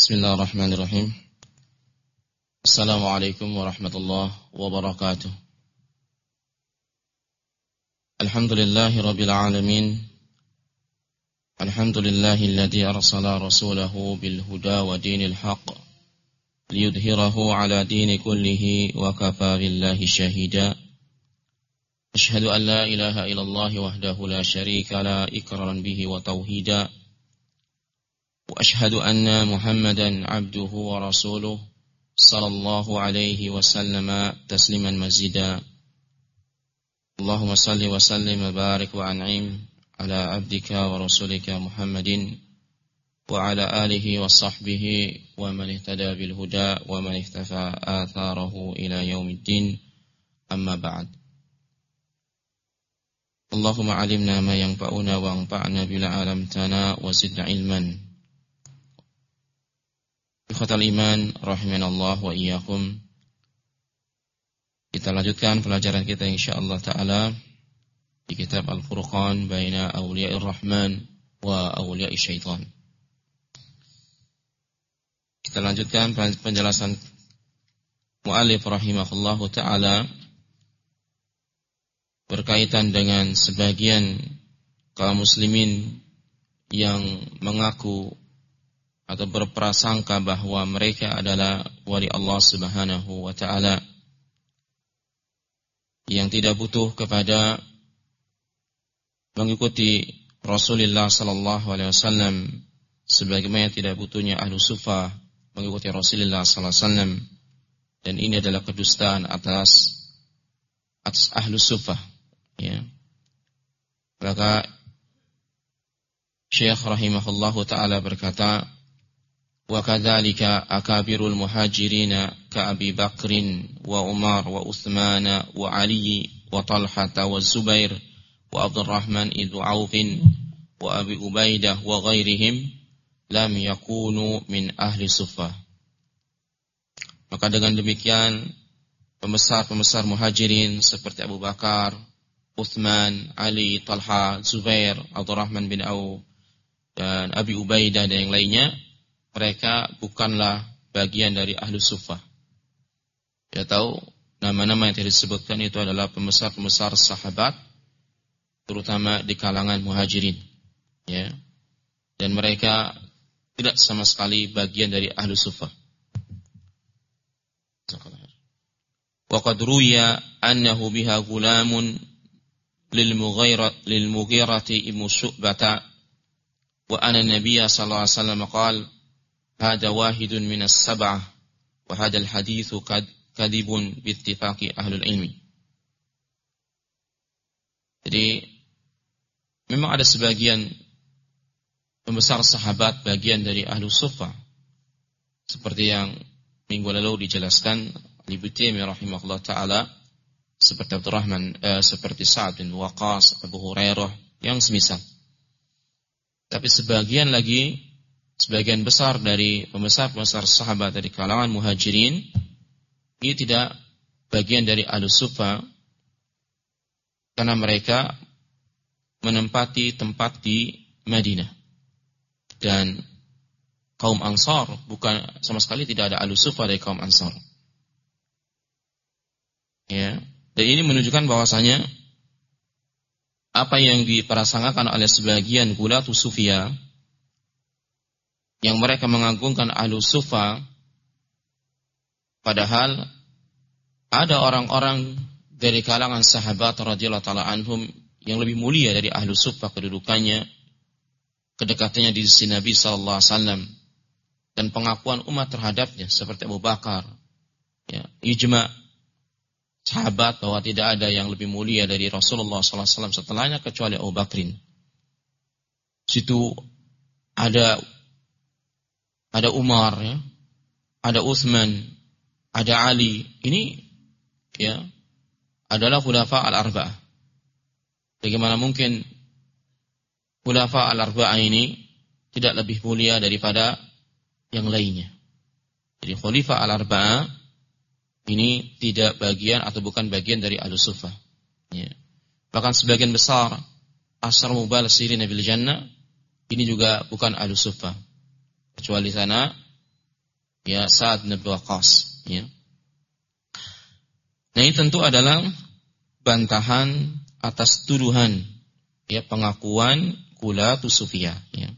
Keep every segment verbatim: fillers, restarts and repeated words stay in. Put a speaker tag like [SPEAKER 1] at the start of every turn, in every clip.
[SPEAKER 1] Bismillahirrahmanirrahim. Assalamualaikum warahmatullahi wabarakatuh. Alhamdulillahi rabbil alamin. Alhamdulillahilladzi arsala rasulahu bil huda wa dinil haqq liyudhhirahu ala dini kullihi wa kafa billahi shahida. Ashhadu an la ilaha illallah wahdahu la syarika la iqraran bihi wa tauhida. Wa ashhadu anna Muhammadan abduhu wa rasuluh sallallahu alaihi wasallam tasliman mazida. Allahumma salli wa sallim wa barik wa an'im ala abdika wa rasulika Muhammadin wa ala alihi wa sahbihi wa man ihtada bil huda wa man ihtafa atharahu ila yaumiddin. Amma ba'd. Allahumma alimna ma yanfa'una wa anfa'na bil 'allamtana wa zidna ilman. Ikhwatal iman rahimanallah wa iyyakum. Kita lanjutkan pelajaran kita insyaallah taala di kitab Al-Furqan baina awliya'ir rahman wa awliya'ish syaitan. Kita lanjutkan penjelasan muallif rahimahullahu taala berkaitan dengan sebagian kaum muslimin yang mengaku atau berprasangka bahwa mereka adalah wali Allah Subhanahu wa taala, yang tidak butuh kepada mengikuti Rasulullah sallallahu alaihi wasallam sebagaimana tidak butuhnya ahlu sufa mengikuti Rasulullah sallallahu alaihi wasallam, dan ini adalah kedustaan atas atas ahlu sufa, ya. Maka Syekh rahimahullahu taala berkata, wa kadzalika akabirul muhajirina ka Abi Bakrin wa Umar wa Utsman wa Ali wa Talhah wa Zubair wa Abdurrahman ibn Auf wa Abi Ubaidah wa ghairihim lam yakunu min ahli suffah. Maka dengan demikian pembesar-pembesar muhajirin seperti Abu Bakar, Utsman, Ali, Talha, Zubair, Abdurrahman bin Auf dan Abi Ubaidah dan yang lainnya, mereka bukanlah bagian dari ahlu suffah. Kita tahu nama-nama yang tadi disebutkan itu adalah pembesar-pembesar sahabat, terutama di kalangan muhajirin, ya. Dan mereka tidak sama sekali bagian dari ahlu suffah. Wa qad ruya annahu biha gulamun lil Mughirah lil Mughirati ibn Syu'bah wa anna an-nabiy sallallahu alaihi wasallam qala hada wahidun minas sab'ah wa hadal hadithu kadibun biittifaqi ahlul ilmi. Jadi memang ada sebagian pembesar sahabat bagian dari ahlu suffah, seperti yang minggu lalu dijelaskan Ibnu Taimiyah rahimahullah taala, seperti Abdurrahman eh, seperti Sa'ad bin Waqqas, Abu Hurairah yang semisal. Tapi sebagian lagi Sebagian besar dari pembesar-pembesar sahabat dari kalangan muhajirin ini tidak bagian dari ahlus suffah, karena mereka menempati tempat di Madinah, dan kaum Ansar bukan sama sekali, tidak ada ahlus suffah dari kaum Ansar. Ya, dan ini menunjukkan bahwasanya apa yang diprasangkakan oleh sebagian gulatus sufiyah, yang mereka mengagungkan ahlu sufa, padahal ada orang-orang dari kalangan sahabat radhiyallahu taala anhum yang lebih mulia dari ahlu sufa kedudukannya, kedekatannya di sisi Nabi sallallahu alaihi wasallam, dan pengakuan umat terhadapnya seperti Abu Bakar, ya, ijma sahabat bahwa tidak ada yang lebih mulia dari Rasulullah sallallahu alaihi wasallam setelahnya kecuali Abu Bakrin. Situ ada Ada Umar, ya, ada Utsman, ada Ali. Ini, ya, adalah khulafa al-arba'ah. Bagaimana mungkin khulafa al-arba'ah ini tidak lebih mulia daripada yang lainnya? Jadi khalifah al-arba'ah ini tidak bagian atau bukan bagian dari ahlus suffah, ya. Bahkan sebagian besar asyar mubasysyirin bil jannah ini juga bukan ahlus suffah, kecuali sana ya Sa'ad bin Abi Waqqas, ya. Nah, ini tentu adalah bantahan atas tuduhan, ya, pengakuan Gulatus Sufiyah, ya.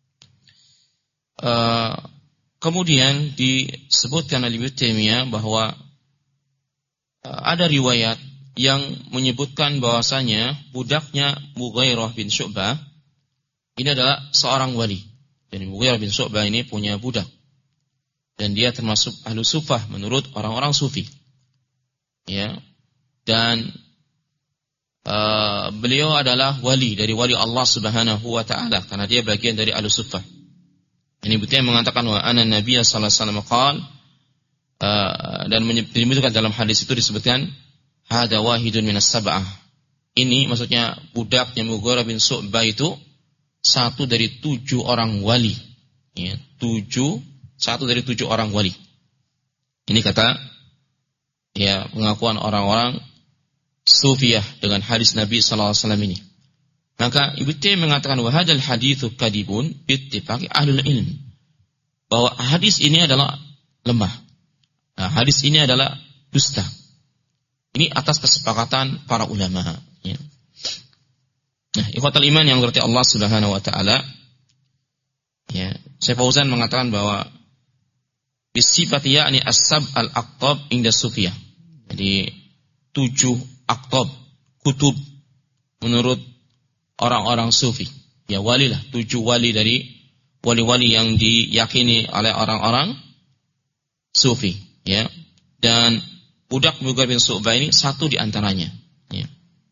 [SPEAKER 1] Uh, kemudian disebutkan oleh Ibnu Taimiyah bahwa uh, ada riwayat yang menyebutkan bahwasanya budaknya Mughairah bin Syu'bah ini adalah seorang wali. Dan Mughairah bin Syu'bah ini punya budak. Dan dia termasuk ahlu sufah menurut orang-orang sufi. Ya. Dan uh, beliau adalah wali dari wali Allah Subhanahu wa taala karena dia bagian dari ahlu sufah. Ini bukti yang mengatakan wa anna Nabiy sallallahu alaihi wasallam qaal uh, dan menyebutkan dalam hadis itu disebutkan hada wahidun minas sab'ah. Ini maksudnya budaknya Mughairah bin Syu'bah itu satu dari tujuh orang wali. Ya, tujuh satu dari tujuh orang wali. Ini kata ya pengakuan orang-orang Sufiyah dengan hadis Nabi sallallahu alaihi wasallam ini. Maka Ibnu Taimiyah mengatakan wa hadzal haditsu kadibun bittifaqi ahlul ilm. Bahwa hadis ini adalah lemah. Nah, hadis ini adalah dusta. Ini atas kesepakatan para ulama, ya. Nah, ikhwatal iman yang berarti Allah Subhanahu wa taala, ya, Syekh Fauzan mengatakan bahwa bisifat yakni as-sab al-aqtab inda Sufiyah. Jadi tujuh aqtab kutub menurut orang-orang sufi. Ya, walilah, tujuh wali dari wali-wali yang diyakini oleh orang-orang sufi, ya. Dan budak Mughairah bin Syu'bah ini satu di antaranya, ya.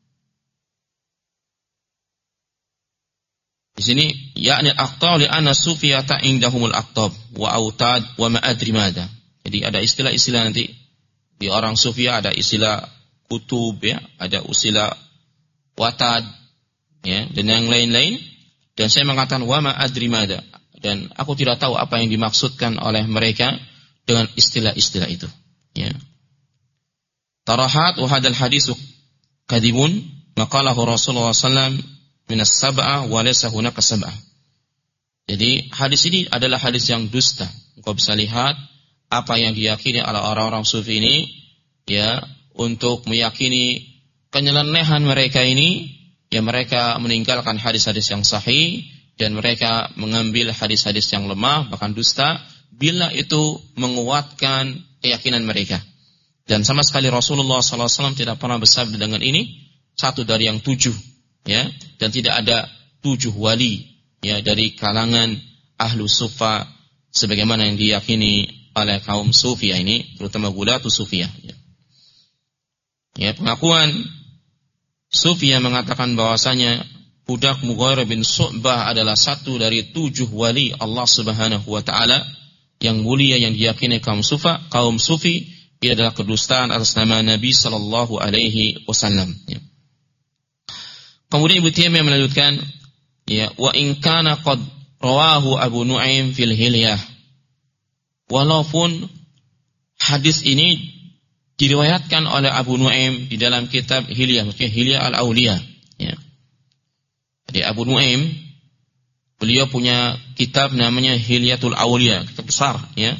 [SPEAKER 1] Di sini yakni aqtab li anna sufiyata indahumul aqtab wa autad wa ma adri mada. Jadi ada istilah-istilah nanti di orang Sufiyah, ada istilah kutub, ya, ada istilah watad, ya, dan yang lain-lain. Dan saya mengatakan wa ma adri mada, dan aku tidak tahu apa yang dimaksudkan oleh mereka dengan istilah-istilah itu, ya. Tarahat wa hadal hadisu kadibun maqalahu Rasulullah sallallahu alaihi wasallam minas sab'ah wa laysa hunaka sab'ah. Jadi hadis ini adalah hadis yang dusta. Engkau bisa lihat apa yang diyakini oleh orang-orang sufi ini, ya, untuk meyakini kenyelenehan mereka ini, ya, mereka meninggalkan hadis-hadis yang sahih dan mereka mengambil hadis-hadis yang lemah bahkan dusta bila itu menguatkan keyakinan mereka. Dan sama sekali Rasulullah sallallahu alaihi wasallam tidak pernah bersabda dengan ini satu dari yang tujuh, ya, dan tidak ada tujuh wali, ya, dari kalangan ahlu sufa sebagaimana yang diyakini oleh kaum Sufiyah ini, terutama Gulatus Sufiyah, ya. Ya, pengakuan Sufiyah mengatakan bahwasanya budak Mughairah bin Syu'bah adalah satu dari tujuh wali Allah Subhanahu wa taala yang mulia yang diyakini kaum Sufa, kaum Sufi. Ini adalah kedustaan atas nama Nabi sallallahu alaihi wasallam, ya. Kemudian Ibnu Taimiyah melanjutkan, ya, wa in kana qad rawahu Abu Nu'aim fil Hilyah. Walaupun hadis ini diriwayatkan oleh Abu Nu'aim di dalam kitab Hilyah, maksudnya Hilyah al-Auliya, ya. Jadi Abu Nu'aim beliau punya kitab namanya Hilyatul Auliya, kitab besar, ya.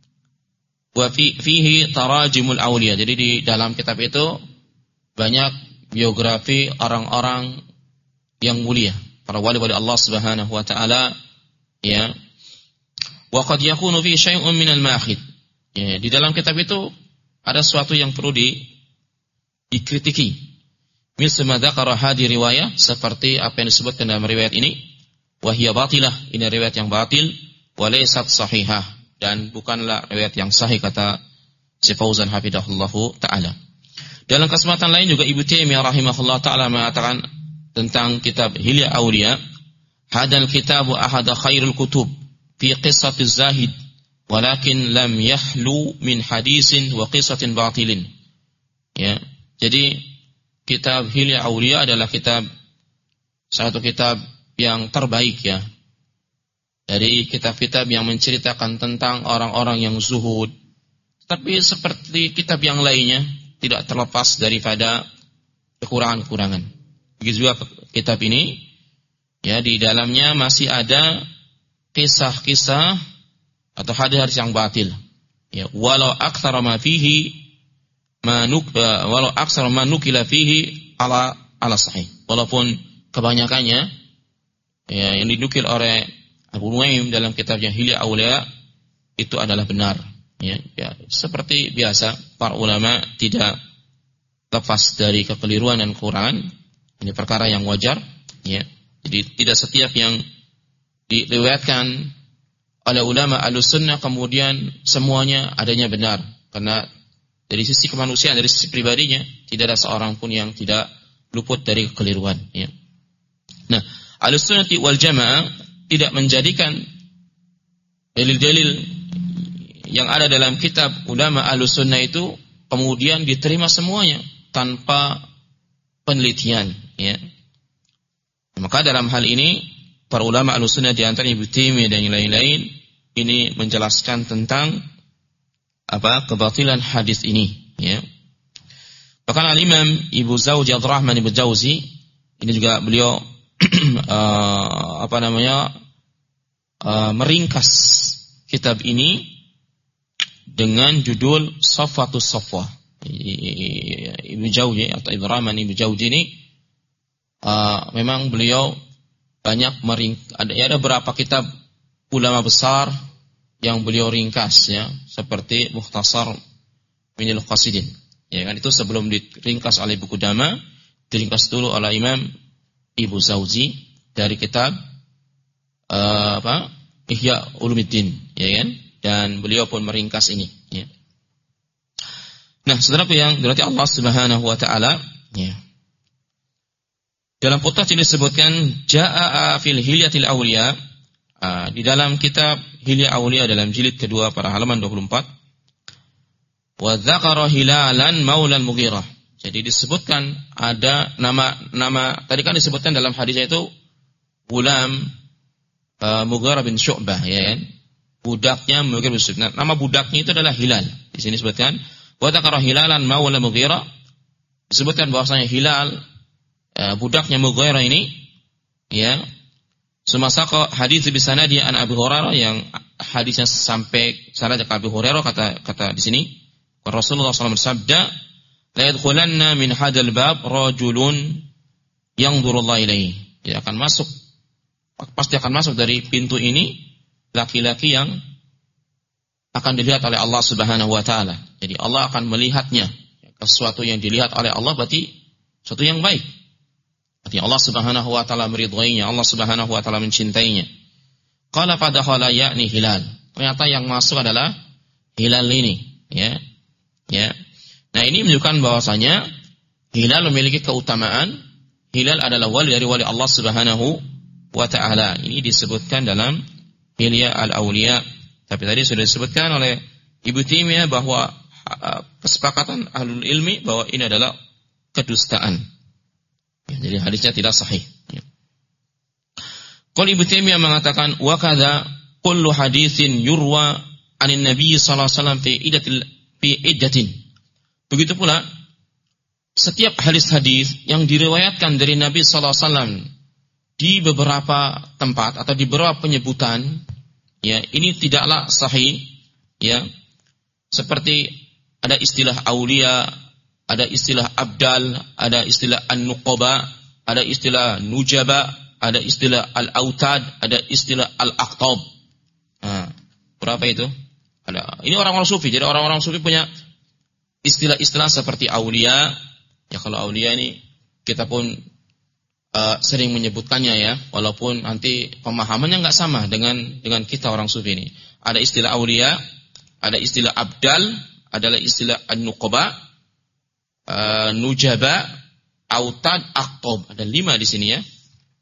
[SPEAKER 1] Wa fi fihi tarajimul auliya. Jadi di dalam kitab itu banyak biografi orang-orang yang mulia, para wali-wali Allah Subhanahu wa taala, ya. Wa qad yakunu fi syai'un minal ma'khid. Ya, di dalam kitab itu ada sesuatu yang perlu di dikritiki. Misal dzakara hadi riwayah, seperti apa yang disebutkan dalam riwayat ini, wa hiya batilah, ini riwayat yang batil, wa laysat sahihah, dan bukanlah riwayat yang sahih, kata Syekh Fauzan hafidhahullahu taala. Dalam kesempatan lain juga Ibnu Taimiyah rahimahullah taala mengatakan tentang kitab Hilyah Auliya, hadal kitabu ahada khairul kutub fi qissatiz zahid walakin lam yahlu min hadisin wa qissatin batilin. Ya, jadi kitab Hilyah Auliya adalah kitab satu kitab yang terbaik, ya, dari kitab-kitab yang menceritakan tentang orang-orang yang zuhud. Tapi seperti kitab yang lainnya tidak terlepas daripada kekurangan-kekurangan. Begitu juga kitab ini, ya, di dalamnya masih ada kisah-kisah atau hadis-hadis yang batil. Ya, walau aktsara ma fihi manuk walau aktsara ma nukila fihi ala ala sahih. Walaupun kebanyakannya ya, yang dinukil oleh Abu Nuaim dalam kitabnya Hilya Aulia itu adalah benar. Ya, ya, seperti biasa para ulama tidak lepas dari kekeliruan dan kekurangan. Ini perkara yang wajar. Ya, jadi tidak setiap yang diriwayatkan oleh ulama Ahlussunnah kemudian semuanya adanya benar. Karena dari sisi kemanusiaan, dari sisi pribadinya tidak ada seorang pun yang tidak luput dari kekeliruan. Ya. Nah, Ahlussunnah wal Jamaah tidak menjadikan dalil-dalil yang ada dalam kitab ulama Ahlussunnah itu kemudian diterima semuanya tanpa penelitian. Ya. Maka dalam hal ini para ulama Ahlussunnah di antaranya Ibnu Taimiyah dan yang lain-lain ini menjelaskan tentang apa kebatilan hadis ini. Ya. Bahkan Al-Imam Ibnu Jauzi Abdurrahman Ibnu Jauzi ini juga beliau uh, apa namanya uh, meringkas kitab ini dengan judul Safwatus Safwah. Ibnu Jauzi atau Ibrahim Ibnu Jauzi ini uh, memang beliau banyak mering ada ya, ada beberapa kitab ulama besar yang beliau ringkas ya, seperti Mukhtasar Minil Qasidin. Ya kan itu sebelum diringkas oleh Ibnu Qudamah, diringkas dulu oleh Imam Ibnu Jauzi dari kitab uh, apa? Ihya Ulumuddin, ya kan? Dan beliau pun meringkas ini. Ya. Nah, saudaraku yang dirahmati Allah Subhanahu Wa Taala, ya. Dalam putar ini disebutkan Jaa fil Hilyatil Auliya, uh, di dalam kitab Hilya Auliya dalam jilid kedua pada halaman dua puluh empat. Wa dzakara hilalan maulan Mughirah. Jadi disebutkan ada nama nama tadi kan disebutkan dalam hadisnya itu Gulam uh, Mughirah bin Syu'bah, ya kan? Budaknya Mughirah bin Syu'bah. Nama budaknya itu adalah Hilal. Di sini disebutkan wa dzakara hilalan maula Mughirah. Disebutkan bahwasanya Hilal uh, budaknya Mughirah ini ya sumasaka hadis bi sanadi an Abi Hurairah yang hadisnya sampai sanad ke Abi Hurairah kata kata di sini Rasulullah sallallahu alaihi wasallam bersabda la yadkhulanna min hadzal bab rajulun yanzurullahu ilaihi. Dia akan masuk pasti akan masuk dari pintu ini laki-laki yang akan dilihat oleh Allah Subhanahu wa taala. Jadi Allah akan melihatnya. Sesuatu yang dilihat oleh Allah berarti sesuatu yang baik. Berarti Allah Subhanahu wa taala meridhoinya, Allah Subhanahu wa taala mencintainya. Qala fadakhala ya'ni hilal. Ternyata yang masuk adalah hilal ini, ya. Ya. Nah, ini menunjukkan bahwasanya hilal memiliki keutamaan. Hilal adalah wali dari wali Allah Subhanahu wa taala. Ini disebutkan dalam Hilya Al-Auliya. Tapi tadi sudah disebutkan oleh Ibnu Taimiyah bahwa uh, kesepakatan ahlul ilmi bahwa ini adalah kedustaan. Ya, jadi hadisnya tidak sahih. Ya. Qul Ibnu Taimiyah mengatakan wa kadza kullu haditsin yurwa anin nabiy sallallahu alaihi wasallam fi iddatil fi iddatin. Begitu pula setiap hadis-hadis yang diriwayatkan dari Nabi sallallahu alaihi wasallam di beberapa tempat atau di beberapa penyebutan, ya, ini tidaklah sahih, ya. Seperti ada istilah aulia, ada istilah abdal, ada istilah an-nuqaba, ada istilah nujaba, ada istilah al-autad, ada istilah al-aqtab. Nah, berapa itu? Ada. Ini orang-orang sufi. Jadi orang-orang sufi punya istilah-istilah seperti aulia. Ya, kalau aulia ini kita pun Uh, sering menyebutkannya, ya, walaupun nanti pemahamannya nggak sama dengan dengan kita orang sufi ini. Ada istilah aulia, ada istilah abdal, adalah istilah an-nuqaba, uh, nujaba, autad, aqtab. Ada lima di sini, ya.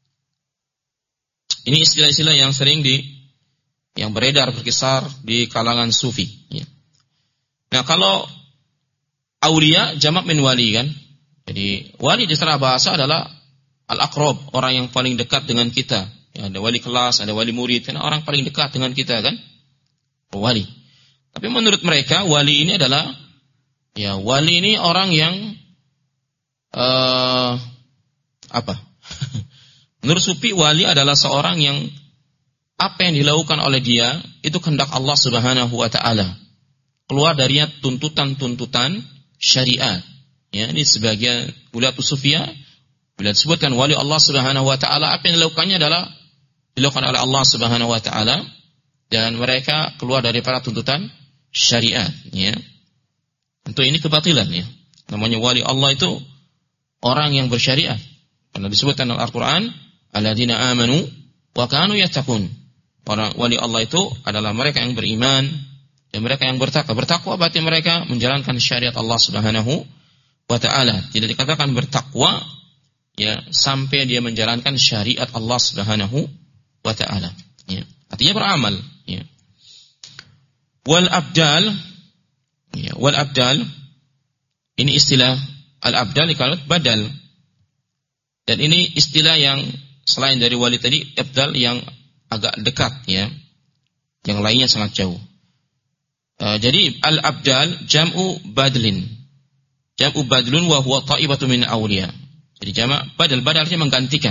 [SPEAKER 1] Ini istilah-istilah yang sering di yang beredar berkisar di kalangan sufi. Ya. Nah, kalau aulia jamak min wali, kan. Jadi wali di secara bahasa adalah al-aqrab, orang yang paling dekat dengan kita. Ya, ada wali kelas, ada wali murid, kan orang paling dekat dengan kita, kan? Wali. Tapi menurut mereka wali ini adalah, ya, wali ini orang yang uh, apa? Menurut sufi wali adalah seorang yang apa yang dilakukan oleh dia itu kehendak Allah Subhanahu wa taala. keluar darinya tuntutan-tuntutan syariat. Ya, ini sebagian ulama sufiyah bila disebutkan wali Allah Subhanahu wa taala, apa yang dilakukannya adalah dilakukan oleh Allah Subhanahu wa taala dan mereka keluar daripada tuntutan syariat, ya. Tentu ini kebatilan, ya. Namanya wali Allah itu orang yang bersyariat. Karena disebutkan dalam Al-Qur'an, alladzina amanu wa kanu yattaqun. Orang wali Allah itu adalah mereka yang beriman dan mereka yang bertakwa. Bertakwa berarti mereka menjalankan syariat Allah Subhanahu wa taala. Tidak dikatakan bertakwa ya sampai dia menjalankan syariat Allah Subhanahu wa taala, ya. Artinya beramal, ya. Wal abdal, ya, wal abdal ini istilah al-abdal dikalat badal. Dan ini istilah yang selain dari wali tadi, abdal yang agak dekat, ya. Yang lainnya sangat jauh. Uh, jadi al-abdal jam'u badlin. Jam'u badlun wa huwa ta'ibatu min awliya. Jadi jamak badal, badal artinya menggantikan.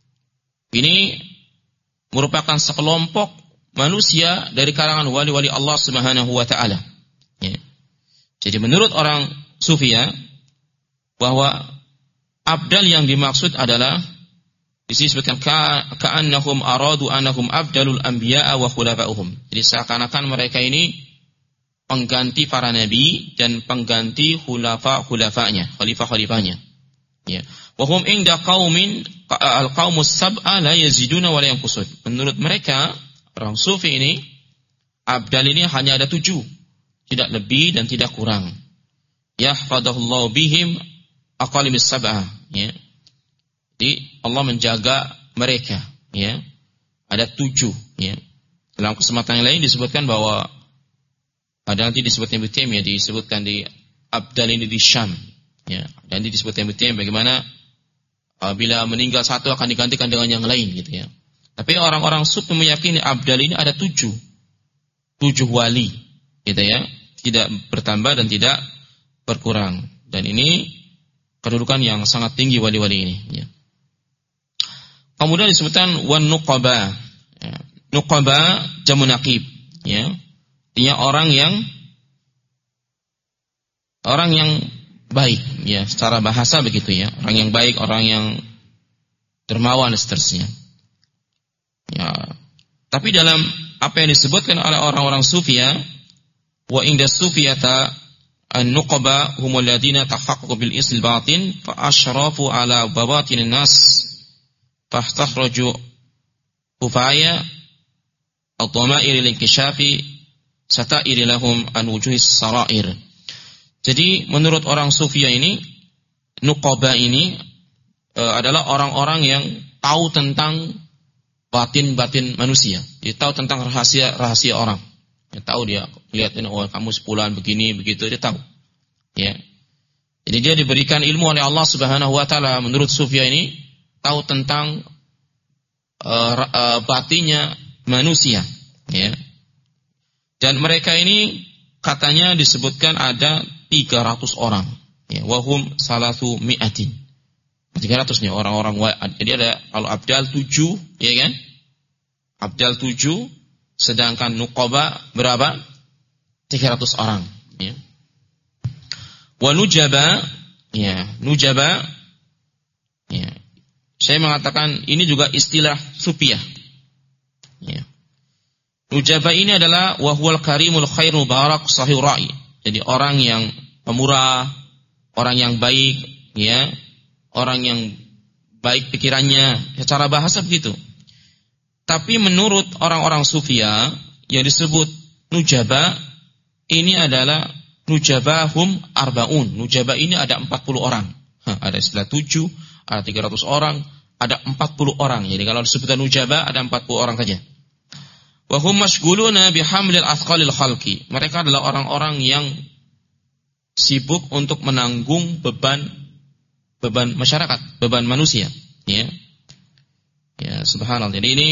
[SPEAKER 1] Ini merupakan sekelompok manusia dari kalangan wali-wali Allah Subhanahu wa taala. Ya. Jadi menurut orang Sufiyah bahwa abdal yang dimaksud adalah disebutkan ka'annahum aradu annahum abdalul anbiya'a wa khulafa'uhum. Jadi seakan-akan mereka ini pengganti para nabi dan pengganti khulafa-khulafanya, khalifah-khalifahnya. Ya. Wa hum inda qaumin al-qaumus sab'a la yaziduna wa la yanqusun. Menurut mereka orang sufi ini abdal ini hanya ada tujuh, tidak lebih dan tidak kurang. Yahfadhullahu bihim aqalimis sab'ah, ya. Jadi Allah menjaga mereka, ya. Ada tujuh, ya. Dalam kesempatan yang lain disebutkan bahwa ada nanti disebutkan Ibnu Taimiyah, disebutkan di abdal ini di Syam, ya. Dan nanti disebutkan Ibnu Taimiyah bagaimana uh, bila meninggal satu akan digantikan dengan yang lain, gitu, ya. Tapi orang-orang sufi meyakini abdal ini ada tujuh, tujuh wali, gitu, ya. Tidak bertambah dan tidak berkurang. Dan ini kedudukan yang sangat tinggi wali-wali ini, ya. Kemudian disebutkan wan nuqaba, ya. Nuqaba jamu naqib, ya. Artinya orang yang orang yang baik, ya, secara bahasa begitu, ya. Orang yang baik, orang yang dermawan dan seterusnya. Ya. Tapi dalam apa yang disebutkan oleh orang-orang sufiyah, wa inda sufiyata an-nuqaba humul ladina tahaqqaqu bil isl batin fa ashrafu ala bawatin nas fahtahraju kufaya at-tamair lil-inkishafi satairi lahum an wujuhis sarair. Jadi menurut orang sufiyah ini, nuqaba ini e, adalah orang-orang yang tahu tentang batin-batin manusia. Dia tahu tentang rahasia-rahasia orang. Dia tahu, dia lihat ini, oh kamu sepulan begini begitu, dia tahu. Ya. Jadi dia diberikan ilmu oleh Allah Subhanahu wa taala menurut sufiyah ini tahu tentang uh, uh, batinnya manusia, ya. Dan mereka ini katanya disebutkan ada tiga ratus orang, ya, wahum salatu mi'atin. tiga ratus nih orang-orang. Jadi ada kalau abdal tujuh, ya kan? Abdal tujuh, sedangkan nuqaba berapa? tiga ratus orang, ya. Wa nujaba, ya, nujaba, ya. Saya mengatakan ini juga istilah sufiyah, ya. Nujaba ini adalah wa huwal karimul khair mubarak sahih ra'i. Jadi orang yang pemurah, orang yang baik, ya. Orang yang baik pikirannya, secara bahasa begitu. Tapi menurut orang-orang sufiyah yang disebut nujaba ini adalah nujabahum arbaun. Nujaba ini ada empat puluh orang. Hah, ada istilah tujuh, ada tiga ratus orang, ada empat puluh orang. Jadi kalau disebutkan nujaba ada empat puluh orang saja. Wa hum mashghuluna bihamlil athqalil khalqi. Mereka adalah orang-orang yang sibuk untuk menanggung beban beban masyarakat, beban manusia, ya. Ya, subhanallah. Jadi ini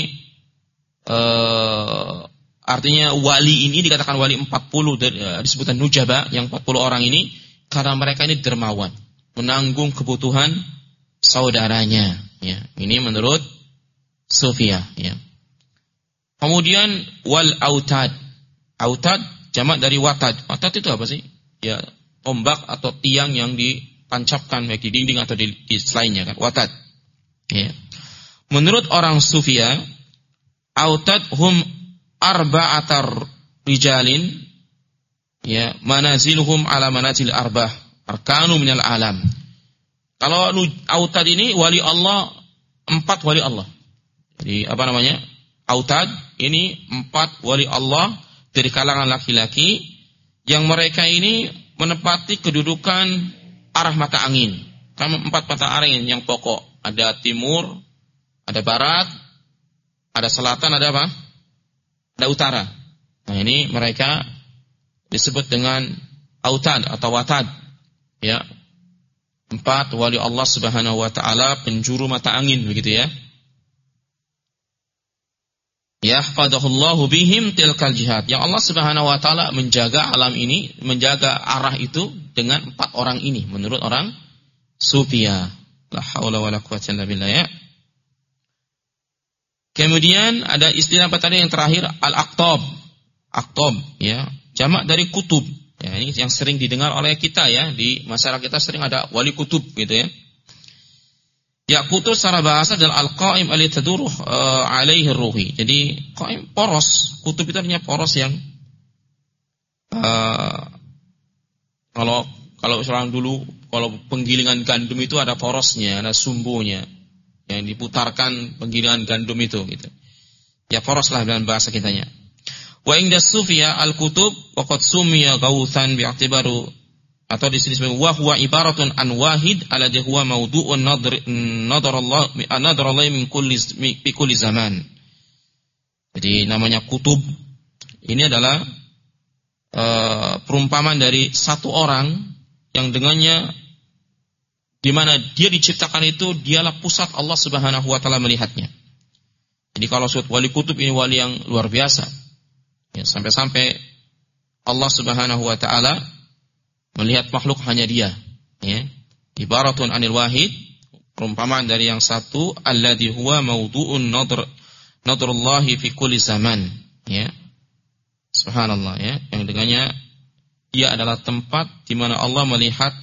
[SPEAKER 1] uh, artinya wali ini dikatakan wali empat puluh dari, uh, disebutkan nujaba yang empat puluh orang ini karena mereka ini dermawan, menanggung kebutuhan saudaranya, ya. Ini menurut sufiyah, ya. Kemudian wal autad. Autad jamak dari watad. Watad itu apa sih? Ya, tombak atau tiang yang ditancapkan baik di dinding atau di, di selainnya kan. Watad. Ya. Menurut orang Sufia, autad hum arba'atar rijalin, ya, manaziluhum ala manazil arbah, arkanu minal alam. Kalau autad ini wali Allah, empat wali Allah. Jadi apa namanya? Autad ini empat wali Allah dari kalangan laki-laki yang mereka ini menepati kedudukan arah mata angin. Karena empat mata angin yang pokok. Ada timur, ada barat, ada selatan, ada apa? Ada utara. Nah ini mereka disebut dengan autad atau watad. Ya. Empat wali Allah Subhanahu wa taala penjuru mata angin begitu ya. Yahfadhullahu bihim tilkal jihad. Yang Allah Subhanahu wa taala menjaga alam ini, menjaga arah itu dengan empat orang ini menurut orang Sufia. La haula wala quwwata illa billah ya. Kemudian ada istilah apa tadi yang terakhir, al-aqtab. Aqtab ya, jamak dari kutub. Ya, ini yang sering didengar oleh kita ya, di masyarakat kita sering ada wali kutub gitu ya. Ya, kutub secara bahasa adalah al-qaim alladhi taduru uh, alaihi ruhi. Jadi qaim poros, kutub itu artinya poros yang uh, kalau kalau seorang dulu kalau penggilingan gandum itu ada porosnya, ada sumbunya yang diputarkan penggilingan gandum itu gitu. Ya poros lah dalam bahasa kitanya. Wa inda sufia al-kutub waqad sumiya gauthan bi'tibaru, atau di sini sebagai wa huwa ibaratun an wahid alladhi huwa mawdu'un nadr nadarallah nadarallah min kulli bi kulli zaman. Jadi namanya kutub ini adalah uh, perumpamaan dari satu orang yang dengannya di mana dia diciptakan itu dialah pusat Allah Subhanahu wa taala melihatnya. Jadi kalau suatu wali kutub ini wali yang luar biasa. Ya, sampai-sampai Allah Subhanahu wa taala melihat makhluk hanya dia, ya. Ibaratun anil wahid, perumpamaan dari yang satu, alladhi huwa mawdu'un nadr nadrullahi fi kulli zaman, ya. Subhanallah ya, yang dengannya dia adalah tempat di mana Allah melihat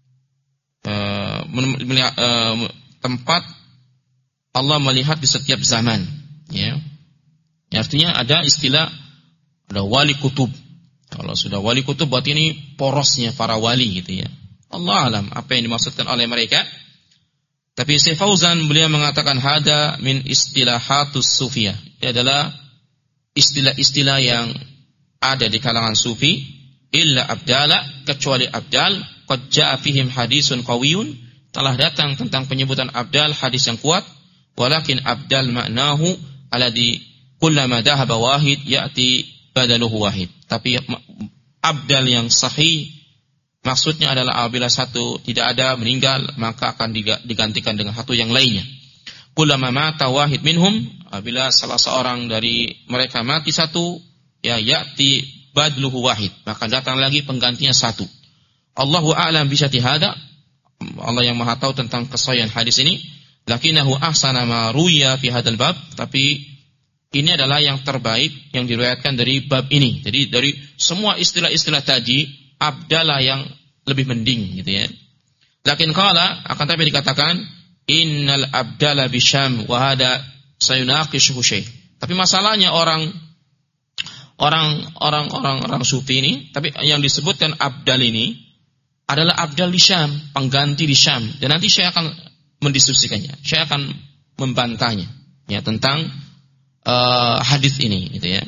[SPEAKER 1] uh, melihat uh, tempat Allah melihat di setiap zaman, ya. Ya, artinya ada istilah ada wali kutub. Kalau sudah wali kutub berarti ini porosnya para wali gitu ya. Allah alam apa yang dimaksudkan oleh mereka. Tapi Syekh Fauzan beliau mengatakan hada min istilahatus sufiyah. Ini adalah istilah-istilah yang ada di kalangan sufi, illa abdala, kecuali abdal, qad jaa fihim hadisun qawiyun, telah datang tentang penyebutan abdal hadis yang kuat, walakin abdal maknahu alladhi kullama dhahaba wahid ya'ti badaluhu wahid. Tapi abdal yang sahih maksudnya adalah apabila satu tidak ada meninggal maka akan digantikan dengan satu yang lainnya. Kullama mata wahid minhum, apabila salah seorang dari mereka mati satu, ya ya'ti badluhu wahid, maka datang lagi penggantinya satu. Allahu a'lam bi syati hada. Allah yang Maha tahu tentang kesahihan hadis ini. Lakinahu ahsana ma ruya fi hadzal bab, tapi ini adalah yang terbaik yang diriwayatkan dari bab ini. Jadi dari semua istilah-istilah tadi, abdalah yang lebih mending gitu ya. Lakin qala, akan tapi dikatakan innal abdala bisyam wa hada sayunaqishu syai'. Tapi masalahnya orang orang orang orang orang sufi ini, tapi yang disebutkan abdal ini adalah abdal di Syam, pengganti di Syam. Dan nanti saya akan mendiskusikannya. Saya akan membantahnya ya tentang Uh, hadis ini gitu ya.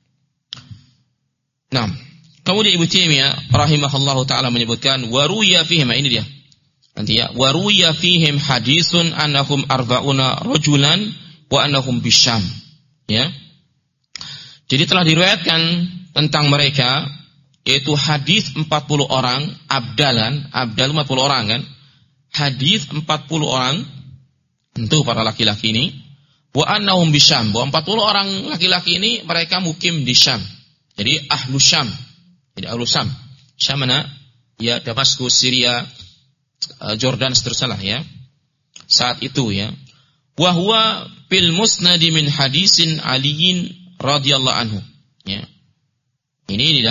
[SPEAKER 1] Nah, kemudian Ibnu Taimiyah rahimahullahu taala menyebutkan waruya fihim, ini dia. Nanti ya, waruya fihim hadisun annahum arba'una rajulan wa annahum bisyam. Ya. Jadi telah diriwayatkan tentang mereka yaitu hadis empat puluh orang, abdalan, abdal empat puluh orang kan. Hadis empat puluh orang tentu para laki-laki ini. Wa annahum bisyam, bahwa empat puluh orang laki-laki ini mereka mukim di Syam. Jadi ahlu Syam. Jadi ahlu Syam. Syam mana? Ya Damaskus, Syria, Jordan seterusnya ya. Saat itu ya. Wa huwa fil musnad min hadisin Aliin radhiyallahu anhu. Ya. Ini di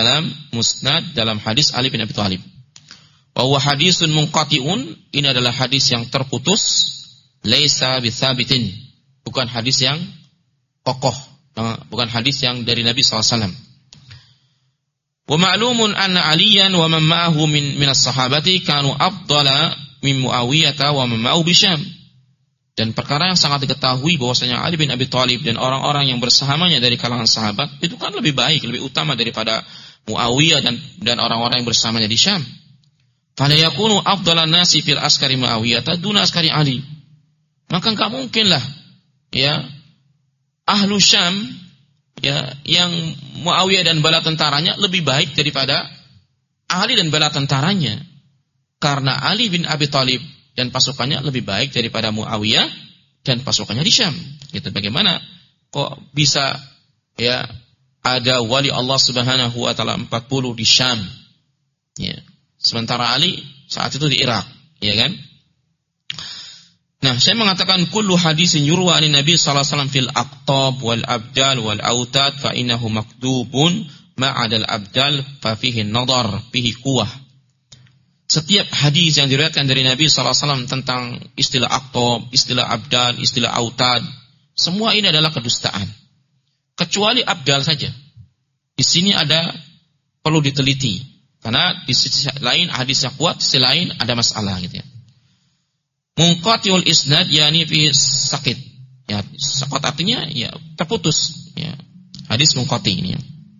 [SPEAKER 1] dalam musnad dalam hadis Ali bin Abi Thalib. Wa huwa hadisun munqati'un, ini adalah hadis yang terputus, laisa bitsabitin, bukan hadis yang kokoh, bukan hadis yang dari Nabi sallallahu alaihi wasallam. Wa ma'lumun anna Aliyan wa man ma'ahu min minas sahabati kanu afdala min Muawiyah wa man ma'ahu bisyam. Dan perkara yang sangat diketahui bahwasanya Ali bin Abi Thalib dan orang-orang yang bersamanya dari kalangan sahabat itu kan lebih baik, lebih utama daripada Muawiyah dan dan orang-orang yang bersamanya di Syam. Fala yakunu afdalan nasi fil askari Muawiyah duna askari Ali. Maka enggak mungkinlah ya ahlu Syam ya yang Muawiyah dan bala tentaranya lebih baik daripada Ali dan bala tentaranya. Karena Ali bin Abi Thalib dan pasukannya lebih baik daripada Muawiyah dan pasukannya di Syam. Gitu. Bagaimana kok bisa ya ada wali Allah Subhanahu wa taala empat puluh di Syam. Ya. Sementara Ali saat itu di Irak, ya kan? Nah, saya mengatakan kullu hadisin yurwa an Nabi sallallahu alaihi wasallam fil aqtab wal abdal wal autad fa innahu makdubun ma'adal abdal fa fihi nadar fihi quwwah. Setiap hadis yang diriwayatkan dari Nabi sallallahu alaihi wasallam tentang istilah aqtab, istilah abdal, istilah autad, semua ini adalah kedustaan. Kecuali abdal saja. Di sini ada perlu diteliti. Karena di sisi lain hadisnya kuat, di sisi lain ada masalah gitu ya. Munqati'ul isnad yani fi sakit. Ya, sakit artinya ya terputus ya. Hadis munqati ini ya.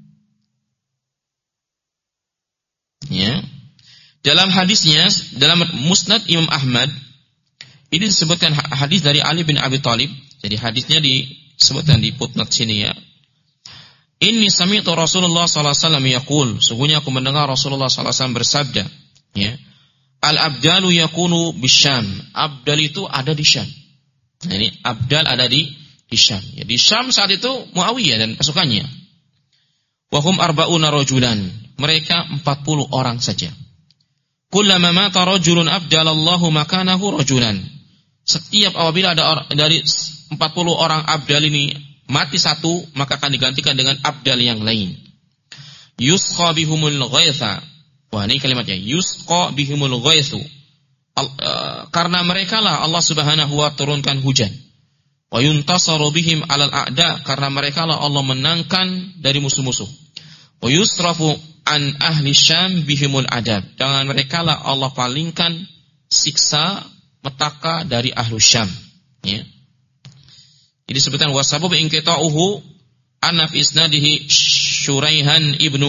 [SPEAKER 1] Ya. Dalam hadisnya, dalam Musnad Imam Ahmad, ini disebutkan hadis dari Ali bin Abi Thalib. Jadi hadisnya disebutkan di footnote sini ya. Inni sami'tu Rasulullah sallallahu alaihi wasallam yaqul, sungguhnya aku mendengar Rasulullah sallallahu alaihi wasallam bersabda, ya. Al-abdalu yakunu bisyam. Abdal itu ada di Syam. Nah, ini abdal ada di di Syam. Ya, di Syam saat itu Muawiyah dan pasukannya. Wa hum arba'una rajulan. Mereka empat puluh orang saja. Kullama mata rajulun abdalallahu makanahu rajulan. Setiap apabila ada orang, dari empat puluh orang abdal ini mati satu, maka akan digantikan dengan abdal yang lain. Yusqa bihumul ghaitha. Wah, ini kalimatnya. Yusqa bihumul ghaithu. Uh, karena mereka lah Allah Subhanahu wa turunkan hujan. Wa yuntasaru bihim alal a'da, karena mereka lah Allah menangkan dari musuh-musuh. Wa yusrafu an ahli Syam bihimul adab. Dengan mereka lah Allah palingkan siksa petaka dari ahlu Syam. Ya. Jadi disebutkan wasabab inqita'uhu anna fi isnadihi Syuraihan ibnu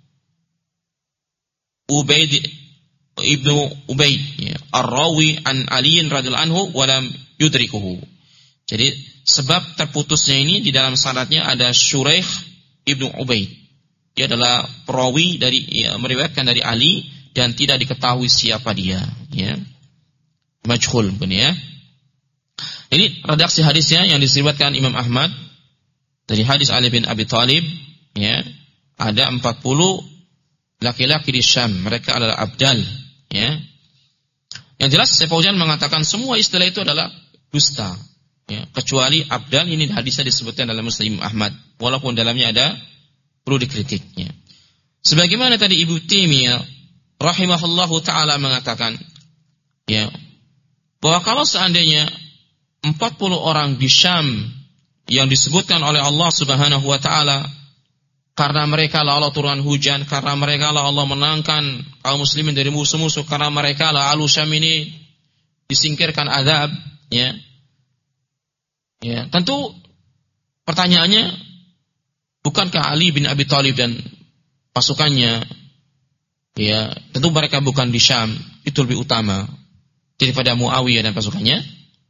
[SPEAKER 1] Ubaid ibnu Ubaid ya, ar-rawi an Ali radhiyallahu anhu wa lam yudrikuhu. Jadi sebab terputusnya ini di dalam sanadnya ada Syuraih ibnu Ubaid. Dia adalah perawi dari ya, meriwayatkan dari Ali dan tidak diketahui siapa dia, ya. Majhul pun ya. Ini redaksi hadisnya yang disebutkan Imam Ahmad dari hadis Ali bin Abi Thalib, ya. Ada empat puluh laki-laki di Syam, mereka adalah abdal, ya. Yang jelas Syekh Fauzan mengatakan semua istilah itu adalah dusta, ya. Kecuali abdal, ini hadisnya disebutkan dalam Musnad Imam Ahmad, walaupun dalamnya ada perlu dikritiknya. Sebagaimana tadi Ibnu Taimiyah rahimahullahu taala mengatakan, ya, bahwa kalau seandainya empat puluh orang di Syam yang disebutkan oleh Allah Subhanahu wa taala karena mereka lah Allah turunkan hujan, karena mereka lah Allah menangkan kaum muslimin dari musuh-musuh, karena mereka lah ahlu Syam ini disingkirkan azab, ya. Ya, tentu pertanyaannya, bukankah Ali bin Abi Thalib dan pasukannya, ya, tentu mereka bukan di Syam, itu lebih utama daripada Muawiyah dan pasukannya?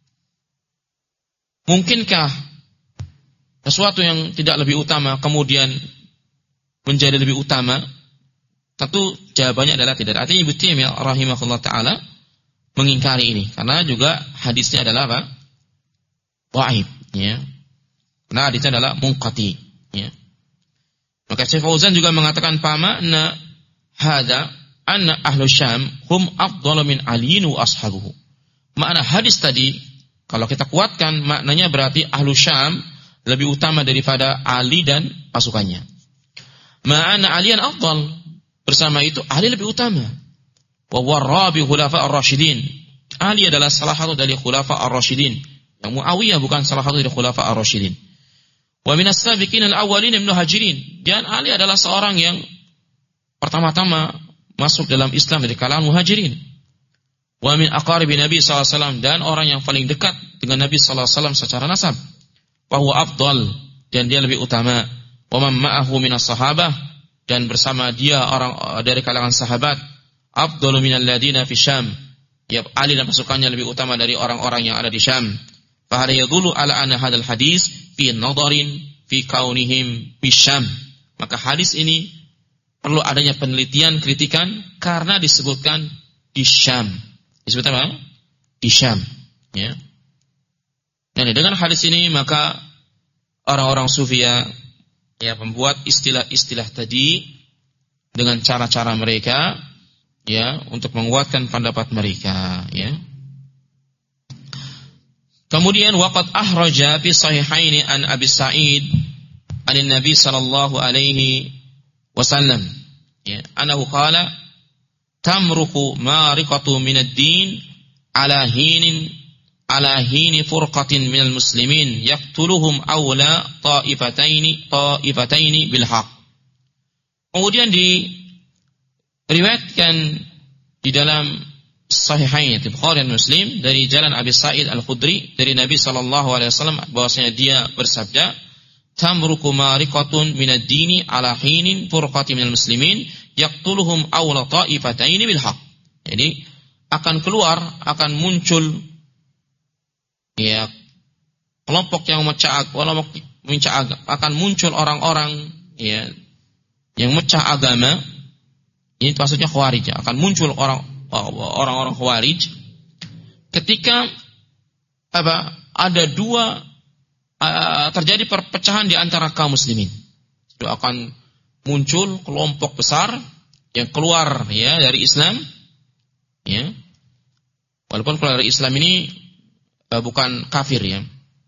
[SPEAKER 1] Mungkinkah sesuatu yang tidak lebih utama kemudian menjadi lebih utama? Tentu jawabannya adalah tidak. Artinya Ibnu Taimiyah rahimahullah taala mengingkari ini karena juga hadisnya adalah apa? Dhaif, ya. Karena hadisnya adalah munqati, ya. Maka Syekh Fauzan juga mengatakan fa makna hadza anna ahlu Syam hum afdalu min aliyin wa ashabuhu. Makna hadis tadi kalau kita kuatkan maknanya berarti ahlu Syam lebih utama daripada Ali dan pasukannya. Ma'ana Aliyan afdal. Bersama itu Ali lebih utama. Wa huwa rabi khulafa ar-rasyidin. Ali adalah salah satu dari khulafa ar-rasyidin. Yang Muawiyah bukan salah satu dari khulafa ar-rasyidin. Wa minas sabiqin al-awwalin minal muhajirin. Dan Ali adalah seorang yang pertama-tama masuk dalam Islam dari kalangan muhajirin. Wa min aqaribi Nabi sallallahu alaihi wasallam, dan orang yang paling dekat dengan Nabi sallallahu alaihi wasallam secara nasab. Wa huwa afdal, dan dia lebih utama. Wa man ma'ahu minas sahabah, dan bersama dia orang dari kalangan sahabat. Afdalu minal ladina fi Syam. Ya, Ali dan pasukannya lebih utama dari orang-orang yang ada di Syam. Fa hada yadullu ala anna hadzal hadis fi nadarin fi kaunihim fi Syam. Maka hadis ini perlu adanya penelitian, kritikan, karena disebutkan di Syam. Disebut apa? Di Syam. Ya. Dan dengan hadis ini maka orang-orang Sufia, ya, membuat istilah-istilah tadi dengan cara-cara mereka, ya, untuk menguatkan pendapat mereka. Ya. Kemudian waqad ahraja fi sahihaini an Abi Sa'id an Nabi sallallahu alaihi wasallam, ya, anahu qala tamruku mariqatu minad din ala hinin ala hini furqatin minal muslimin yaqtuluhum awla ta'ifataini ta'ifataini bil haqq. Kemudian diriwayatkan di dalam sahihain Bukhari dan Muslim dari jalan Abi Sa'id Al-Khudri dari Nabi sallallahu alaihi wasallam bahwasanya dia bersabda, tamruku mariqatun minad dini ala hinin furqatin minal muslimin yaqtuluhum awla ta'ifataini bil haqq. Jadi akan keluar, akan muncul, ya, kelompok yang memecah, kelompok memecah akan muncul orang-orang, ya, yang memecah agama. Ini maksudnya Khawarij, ya. Akan muncul orang orang-orang Khawarij ketika apa? Ada dua uh, terjadi perpecahan di antara kaum muslimin. Itu akan muncul kelompok besar yang keluar, ya, dari Islam, ya. Walaupun keluar dari Islam ini uh, bukan kafir, ya.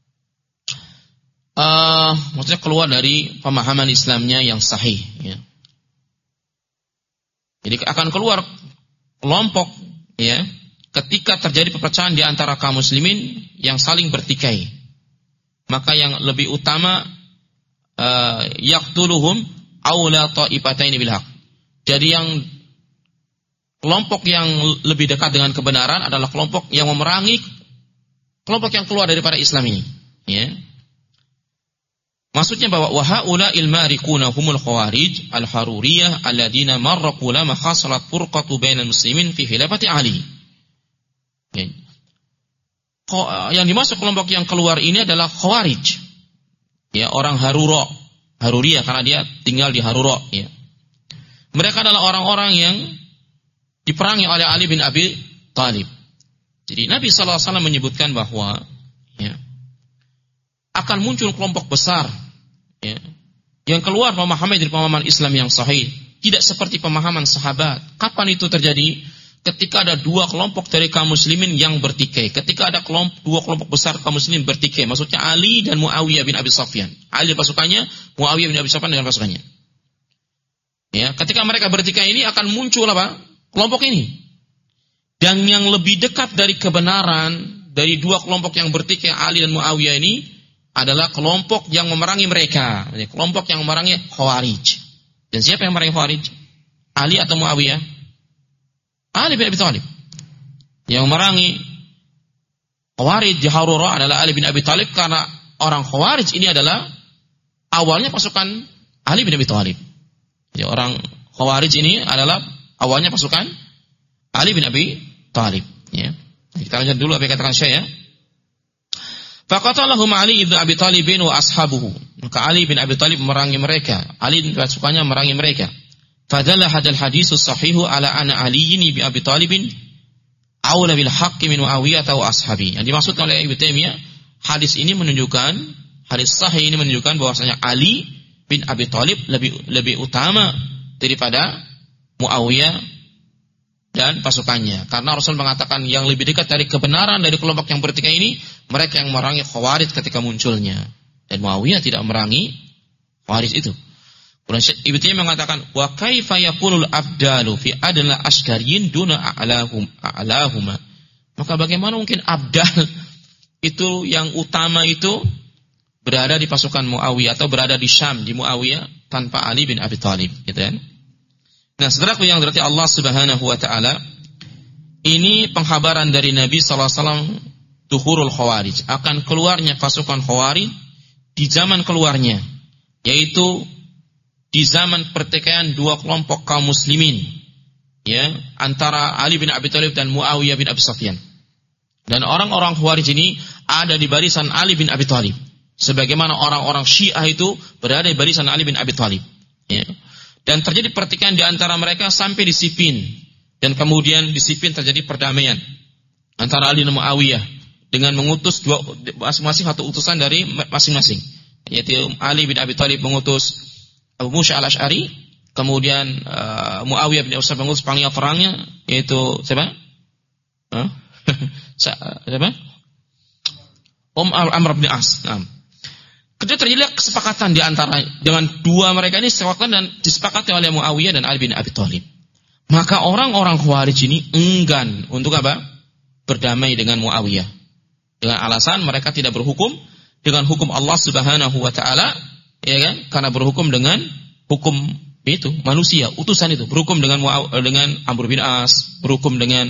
[SPEAKER 1] Uh, maksudnya keluar dari pemahaman Islamnya yang sahih, ya. Jadi akan keluar kelompok, ya, ketika terjadi perpecahan di antara kaum muslimin yang saling bertikai. Maka yang lebih utama uh, yaqtuluhum awla ta'ifataini bil haqq. Jadi yang kelompok yang lebih dekat dengan kebenaran adalah kelompok yang memerangi kelompok yang keluar daripada Islam ini, ya. Maksudnya bahwa wa haula ilmarikuna humul khawarij al-haruriyah alladziina marraqu lama khasalat furqatu bainal muslimin fi khilafati Ali. Ya. Yang dimaksud kelompok yang keluar ini adalah khawarij, ya, orang Harura, Haruriyah, karena dia tinggal di Harura, ya. Mereka adalah orang-orang yang diperangi oleh Ali bin Abi Thalib. Jadi Nabi sallallahu alaihi wasallam menyebutkan bahwa, ya, akan muncul kelompok besar, ya, yang keluar pemahaman dari pemahaman Islam yang sahih, tidak seperti pemahaman sahabat. Kapan itu terjadi? Ketika ada dua kelompok dari kaum muslimin yang bertikai. Ketika ada kelompok, dua kelompok besar kaum muslimin bertikai, maksudnya Ali dan Muawiyah bin Abi Sufyan. Ali pasukannya, Muawiyah bin Abi Sufyan dengan pasukannya. Ya, ketika mereka bertikai ini akan muncul apa? Kelompok ini. Dan yang lebih dekat dari kebenaran dari dua kelompok yang bertikai, Ali dan Muawiyah ini, adalah kelompok yang memerangi mereka. Kelompok yang memerangi Khawarij. Dan siapa yang memerangi Khawarij? Ali atau Muawiyah? Ali bin Abi Thalib. Yang memerangi Khawarij di Harura adalah Ali bin Abi Thalib, karena orang Khawarij ini adalah awalnya pasukan Ali bin Abi Thalib. Jadi orang Khawarij ini adalah awalnya pasukan Ali bin Abi Thalib, ya. Kita lanjut dulu apa yang katakan saya, ya. Faqatalahum Ali bin Abi Thalib wa ashabuhu. Maka Ali bin Abi Thalib memerangi mereka. Ali dan pasukannya memerangi mereka. Fadalla hadal hadisus sahihu ala ana aliyini bi Abi Talibin awla bil haqqi min Muawiyah atau ashabi. Yang dimaksudkan oleh Ibnu Taimiyah, hadis ini menunjukkan, hadis sahih ini menunjukkan bahwasanya Ali bin Abi Thalib lebih lebih utama daripada Muawiyah dan pasukannya. Karena Rasul mengatakan yang lebih dekat dari kebenaran dari kelompok yang bertikai ini, mereka yang memerangi Khawarij ketika munculnya. Dan Muawiyah tidak memerangi Khawarij itu. Ibnu Taimiyah mengatakan, wa kaifa yakunul abdalu fi adla askariyin duna a'lahum a'lahuma. Maka bagaimana mungkin abdal itu yang utama itu berada di pasukan Muawiyah atau berada di Syam di Muawiyah tanpa Ali bin Abi Thalib, gitu kan? Nah, saudaraku yang dirahmati Allah Subhanahu wa taala, ini penghabaran dari Nabi sallallahu alaihi wasallam duhurul khawarij, akan keluarnya pasukan khawarij di zaman keluarnya, yaitu di zaman pertikaian dua kelompok kaum muslimin, ya, antara Ali bin Abi Thalib dan Muawiyah bin Abi Sufyan. Dan orang-orang Khawarij ini ada di barisan Ali bin Abi Thalib, sebagaimana orang-orang Syiah itu berada di barisan Ali bin Abi Thalib, ya. Dan terjadi pertikaian di antara mereka sampai di Siffin, dan kemudian di Siffin terjadi perdamaian antara Ali dan Muawiyah dengan mengutus dua masing-masing satu utusan dari masing-masing, yaitu Ali bin Abi Thalib mengutus Abu Musa al-Ash'ari, kemudian uh, Muawiyah bin Abi Sufyan mengutus panglima perangnya, yaitu siapa? Huh? siapa? Om Amr bin As. Nah. Ketika terjadi kesepakatan di antara dengan dua mereka ini, kesepakatan dan disepakati oleh Muawiyah dan Ali bin Abi Thalib. Maka orang-orang Khawarij ini enggan untuk apa? Berdamai dengan Muawiyah. Dengan alasan mereka tidak berhukum dengan hukum Allah Subhanahu wa taala, ya kan? Karena berhukum dengan hukum itu manusia, utusan itu, berhukum dengan dengan Amr bin As, berhukum dengan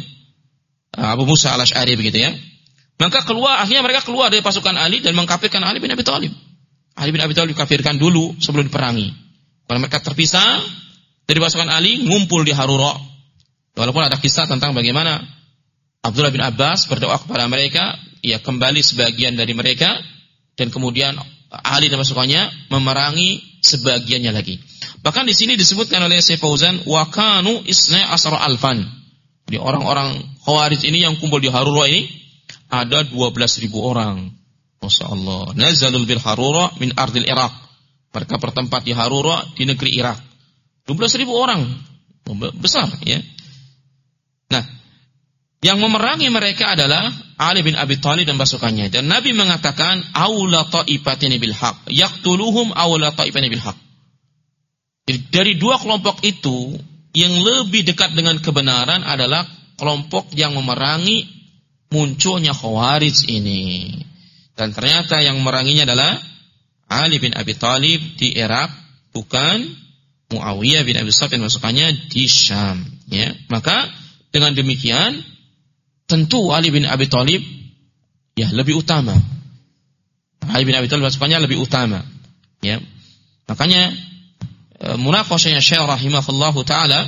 [SPEAKER 1] Abu Musa al-Ash'ari, begitu ya. Maka keluar, akhirnya mereka keluar dari pasukan Ali dan mengkafirkan Ali bin Abi Thalib. Ali bin Abi Thalib dikafirkan dulu sebelum diperangi. Kalau mereka terpisah dari pasukan Ali, ngumpul di Harura. Walaupun ada kisah tentang bagaimana Abdullah bin Abbas berdoa kepada mereka, ya kembali sebagian dari mereka, dan kemudian Ali dan pasukannya memerangi sebagiannya lagi. Bahkan di sini disebutkan oleh Syekh Fauzan, wa kanu isna asra alfan. Di orang-orang Khawarij ini yang kumpul di Harura ini ada dua belas ribu orang. Masya Allah. Nazalul bil Harura min ardil Iraq. Mereka bertempat di Harura di negeri Irak. dua belas ribu orang. Besar, ya. Nah, yang memerangi mereka adalah Ali bin Abi Thalib dan pasukannya. Dan Nabi mengatakan, aula ta'ifatini bil haq, yaqtuluhum aula ta'ifatini bil haq. Jadi dari dua kelompok itu, yang lebih dekat dengan kebenaran adalah kelompok yang memerangi munculnya Khawarij ini. Dan ternyata yang memeranginya adalah Ali bin Abi Thalib di Irak, bukan Muawiyah bin Abi Sufyan pasukannya di Syam, ya. Maka dengan demikian tentu Ali bin Abi Thalib ya lebih utama. Ali bin Abi Thalib pasukannya lebih utama, ya. Makanya e, munaqashahnya Syekh rahimahullahu taala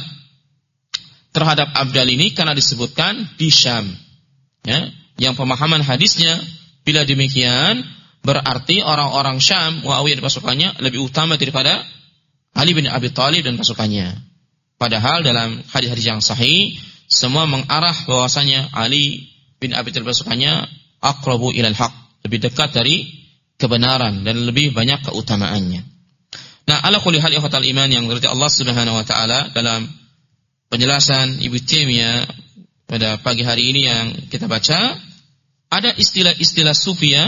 [SPEAKER 1] terhadap abdal ini karena disebutkan di Syam, ya. Yang pemahaman hadisnya bila demikian berarti orang-orang Syam, Muawiyah dan pasukannya lebih utama daripada Ali bin Abi Thalib dan pasukannya. Padahal dalam hadis-hadis yang sahih semua mengarah bahwasanya Ali bin Abi Thalib pasukannya aqrabu ilal haq, lebih dekat dari kebenaran dan lebih banyak keutamaannya. Nah, ala kulli hal ikhwatal iman yang berarti Allah Subhanahu wa taala dalam penjelasan Ibnu Taimiyah pada pagi hari ini yang kita baca, ada istilah-istilah sufiyah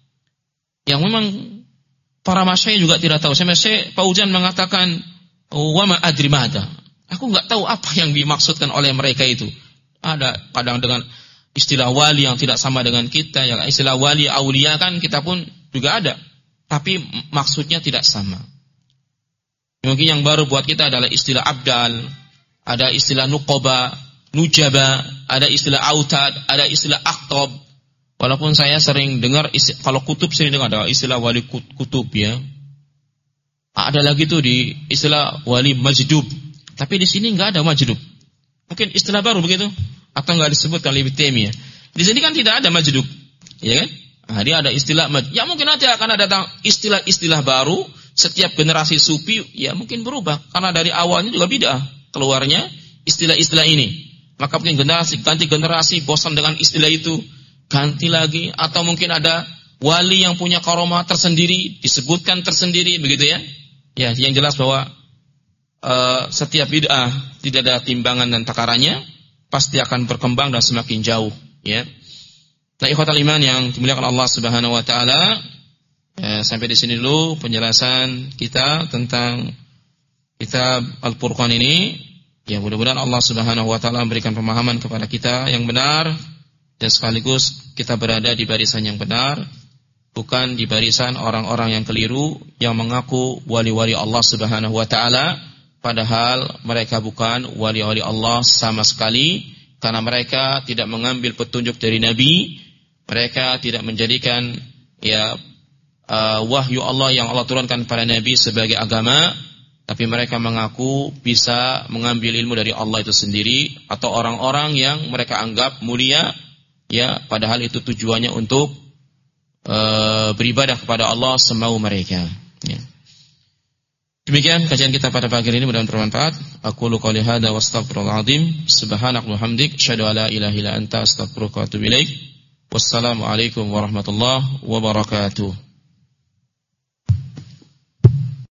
[SPEAKER 1] yang memang para masyayikh juga tidak tahu. Sampai Syekh Fauzan mengatakan, wa ma adri mada. Aku enggak tahu apa yang dimaksudkan oleh mereka itu. Ada kadang dengan istilah wali yang tidak sama dengan kita, yang istilah wali aulia kan kita pun juga ada, tapi maksudnya tidak sama. Mungkin yang baru buat kita adalah istilah abdal, ada istilah nuqaba, nujaba, ada istilah autad, ada istilah aktob. Walaupun saya sering dengar istilah, kalau kutub sering dengar ada istilah wali kutub, ya. Ada lagi tuh di istilah wali majdub. Tapi di sini enggak ada majdub. Mungkin istilah baru begitu atau enggak disebutkan oleh Ibnu Taimiyah. Di sini kan tidak ada majdub, ya kan? Nah, dia ada istilah majdub. Ya mungkin nanti akan ada datang istilah-istilah baru. Setiap generasi sufi ya mungkin berubah karena dari awalnya juga bid'ah keluarnya istilah-istilah ini. Maka mungkin generasi ganti generasi bosan dengan istilah itu, ganti lagi, atau mungkin ada wali yang punya karomah tersendiri disebutkan tersendiri, begitu ya. Ya, yang jelas bahwa uh, setiap bid'ah tidak ada timbangan dan takarannya, pasti akan berkembang dan semakin jauh, ya. Nah, ikhwatal iman yang dimuliakan Allah Subhanahu wa taala, ya, sampai di sini dulu penjelasan kita tentang kitab Al-Furqan ini, ya mudah-mudahan Allah Subhanahu wa taala memberikan pemahaman kepada kita yang benar dan sekaligus kita berada di barisan yang benar, bukan di barisan orang-orang yang keliru yang mengaku wali-wali Allah Subhanahu wa taala padahal mereka bukan wali-wali Allah sama sekali, karena mereka tidak mengambil petunjuk dari Nabi, mereka tidak menjadikan ya uh, wahyu Allah yang Allah turunkan pada Nabi sebagai agama, tapi mereka mengaku bisa mengambil ilmu dari Allah itu sendiri, atau orang-orang yang mereka anggap mulia, ya padahal itu tujuannya untuk uh, beribadah kepada Allah semau mereka. Ya. Demikian kajian kita pada pagi ini, mudah-mudahan bermanfaat. Aqulu qouli hadza wa astaghfirullahal azim. Subhanakallahumma wa bihamdik, asyhadu an la ilaha illa anta, astaghfiruka wa atubu ilaik. Wassalamu alaikum warahmatullahi wabarakatuh.